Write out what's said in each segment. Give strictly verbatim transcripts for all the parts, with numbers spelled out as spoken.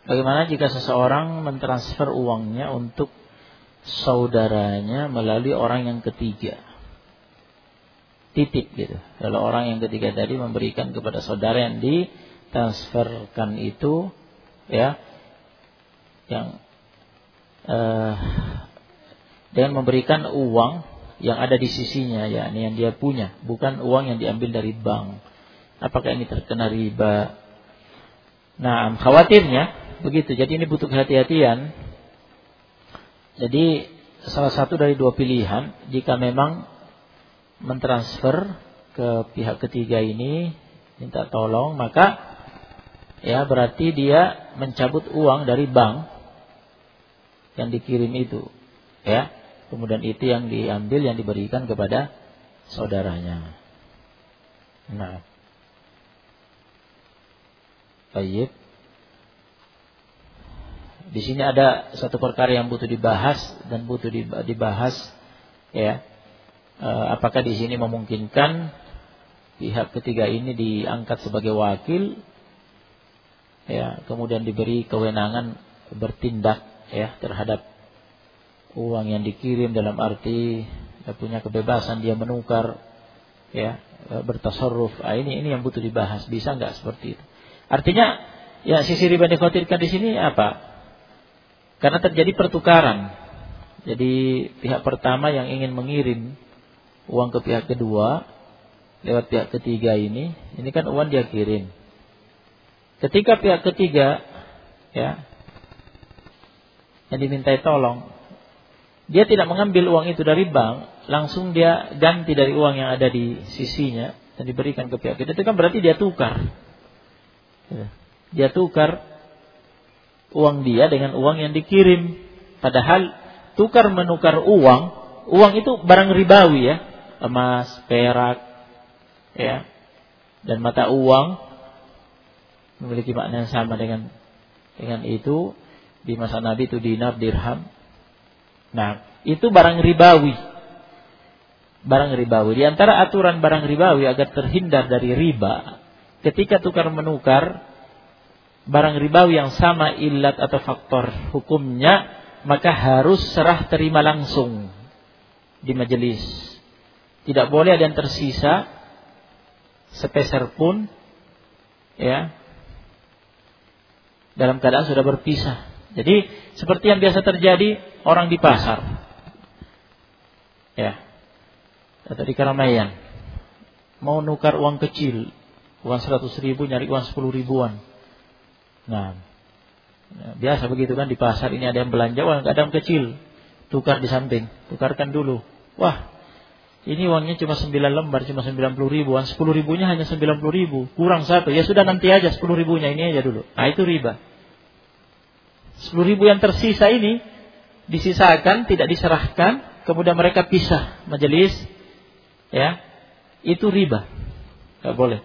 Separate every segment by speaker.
Speaker 1: Bagaimana jika seseorang mentransfer uangnya untuk saudaranya melalui orang yang ketiga? Titip gitu. Kalau orang yang ketiga tadi memberikan kepada saudara yang ditransferkan itu, ya, yang eh, dengan memberikan uang yang ada di sisinya, yakni yang dia punya, bukan uang yang diambil dari bank. Apakah ini terkena riba? Nah, khawatirnya begitu. Jadi ini butuh kehati-hatian. Jadi salah satu dari dua pilihan, jika memang mentransfer ke pihak ketiga ini minta tolong, maka ya berarti dia mencabut uang dari bank yang dikirim itu, ya. Kemudian itu yang diambil, yang diberikan kepada saudaranya. Nah, baik. Di sini ada satu perkara yang butuh dibahas dan butuh dibahas, ya. E, apakah di sini memungkinkan pihak ketiga ini diangkat sebagai wakil, ya, kemudian diberi kewenangan bertindak, ya, terhadap uang yang dikirim, dalam arti ya, punya kebebasan dia menukar, ya, bertasarruf. Ah, ini ini yang butuh dibahas. Bisa nggak seperti itu? Artinya, ya, sisi riba dikhawatirkan di sini apa? Karena terjadi pertukaran. Jadi pihak pertama yang ingin mengirim uang ke pihak kedua lewat pihak ketiga ini, ini kan uang dia kirim. Ketika pihak ketiga, ya, yang dimintai tolong, dia tidak mengambil uang itu dari bank, langsung dia ganti dari uang yang ada di sisinya dan diberikan ke pihak ketiga. Itu kan berarti dia tukar. Dia tukar uang dia dengan uang yang dikirim. Padahal tukar menukar uang, uang itu barang ribawi, ya, emas, perak, ya, dan mata uang memiliki makna yang sama dengan dengan itu. Di masa Nabi itu dinar, dirham. Nah, itu barang ribawi. Barang ribawi. Di antara aturan barang ribawi agar terhindar dari riba, ketika tukar menukar barang ribawi yang sama illat atau faktor hukumnya, maka harus serah terima langsung di majelis. Tidak boleh ada yang tersisa sepeser pun, ya, dalam keadaan sudah berpisah. Jadi seperti yang biasa terjadi orang di pasar, ya, atau di keramaian, mau nukar uang kecil, uang seratus ribu nyari uang sepuluh ribuan. Nah, biasa begitu kan di pasar, ini ada yang belanja uang, ada yang kecil, tukar di samping, tukarkan dulu. Wah, ini uangnya cuma sembilan lembar, cuma sembilan puluh ribuan, sepuluh ribunya hanya sembilan puluh ribu, kurang satu, ya sudah nanti aja sepuluh ribunya ini aja dulu. Nah, itu riba. Sepuluh ribu yang tersisa ini disisakan, tidak diserahkan, kemudian mereka pisah majelis, ya, itu riba, nggak boleh.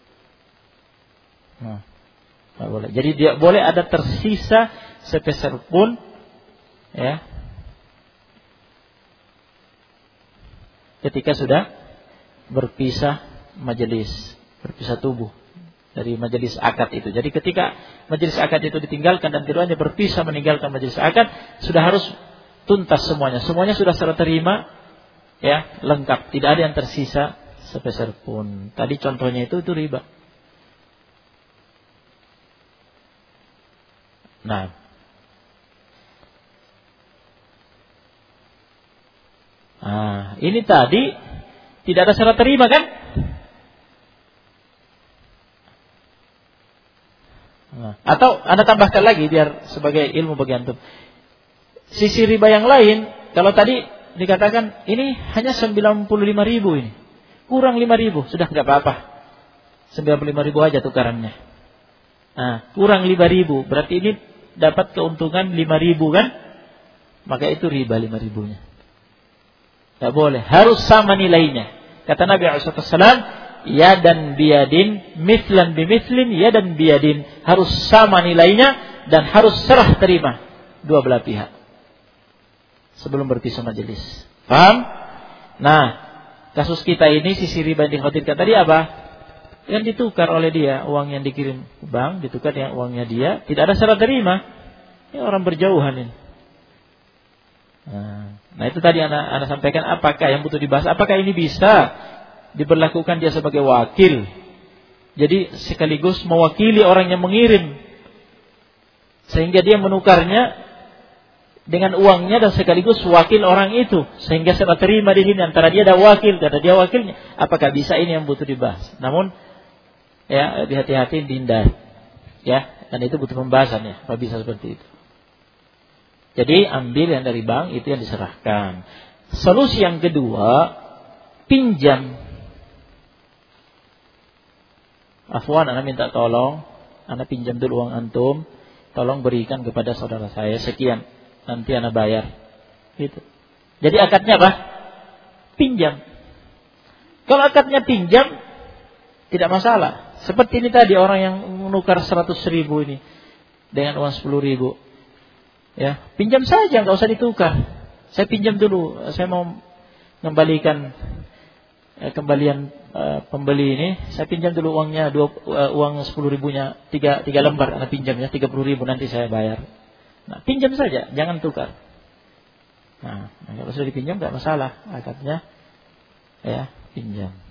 Speaker 1: Nah, nggak boleh. Jadi dia boleh ada tersisa sepeser pun, ya, ketika sudah berpisah majelis, berpisah tubuh dari majelis akad itu. Jadi ketika majelis akad itu ditinggalkan dan keduanya berpisah meninggalkan majelis akad, sudah harus tuntas semuanya. Semuanya sudah serah terima, ya, lengkap, tidak ada yang tersisa sepeser pun. Tadi contohnya itu itu riba. Nah, nah, ini tadi tidak ada serah terima kan? Nah, atau Anda tambahkan lagi biar sebagai ilmu bagi antum. Sisi riba yang lain, kalau tadi dikatakan ini hanya sembilan puluh lima ribu ini, kurang lima ribu, sudah nggak apa-apa, sembilan puluh lima ribu aja tukarannya. Nah, kurang lima ribu, berarti ini dapat keuntungan lima ribu kan? Maka itu riba lima ribunya. Nggak boleh, harus sama nilainya. Kata Nabi shallallahu alaihi wasallam, yadan biyadin, mithlan bimithlin, yadan biyadin, harus sama nilainya dan harus serah terima dua belah pihak sebelum berpisah majelis. Paham? Nah, kasus kita ini sisi riba yang dikhawatirkan tadi apa? yang ditukar oleh dia, uang yang dikirim ke bank ditukar dengan uangnya dia, tidak ada syarat terima. Ini orang berjauhan ini. Nah, nah itu tadi anak, anak sampaikan, apakah yang butuh dibahas, apakah ini bisa diberlakukan dia sebagai wakil, jadi sekaligus mewakili orang yang mengirim, sehingga dia menukarnya dengan uangnya dan sekaligus wakil orang itu, sehingga saya terima di sini antara dia dan wakil, kata dia wakilnya. Apakah bisa? Ini yang butuh dibahas. Namun ya hati-hati dihindari. Ya, dan itu butuh pembahasan ya. Apa bisa seperti itu? Jadi ambil yang dari bank, itu yang diserahkan. Solusi yang kedua, pinjam. Afwan, anak minta tolong, anak pinjam dulu uang antum, tolong berikan kepada saudara saya sekian. Nanti anak bayar. Gitu. Jadi akadnya apa? Pinjam. Kalau akadnya pinjam, tidak masalah. Seperti ini tadi orang yang menukar seratus ribu ini dengan uang sepuluh ribu. Ya, pinjam saja, nggak usah ditukar. Saya pinjam dulu. Saya mau mengembalikan eh, kembalian eh, pembeli ini. Saya pinjam dulu uangnya, dua, uh, uang sepuluh ribunya, tiga, tiga lembar. Anak pinjamnya tiga puluh ribu, nanti saya bayar. Nah, pinjam saja, jangan tukar. Nah, kalau sudah dipinjam tidak masalah, akadnya ya pinjam.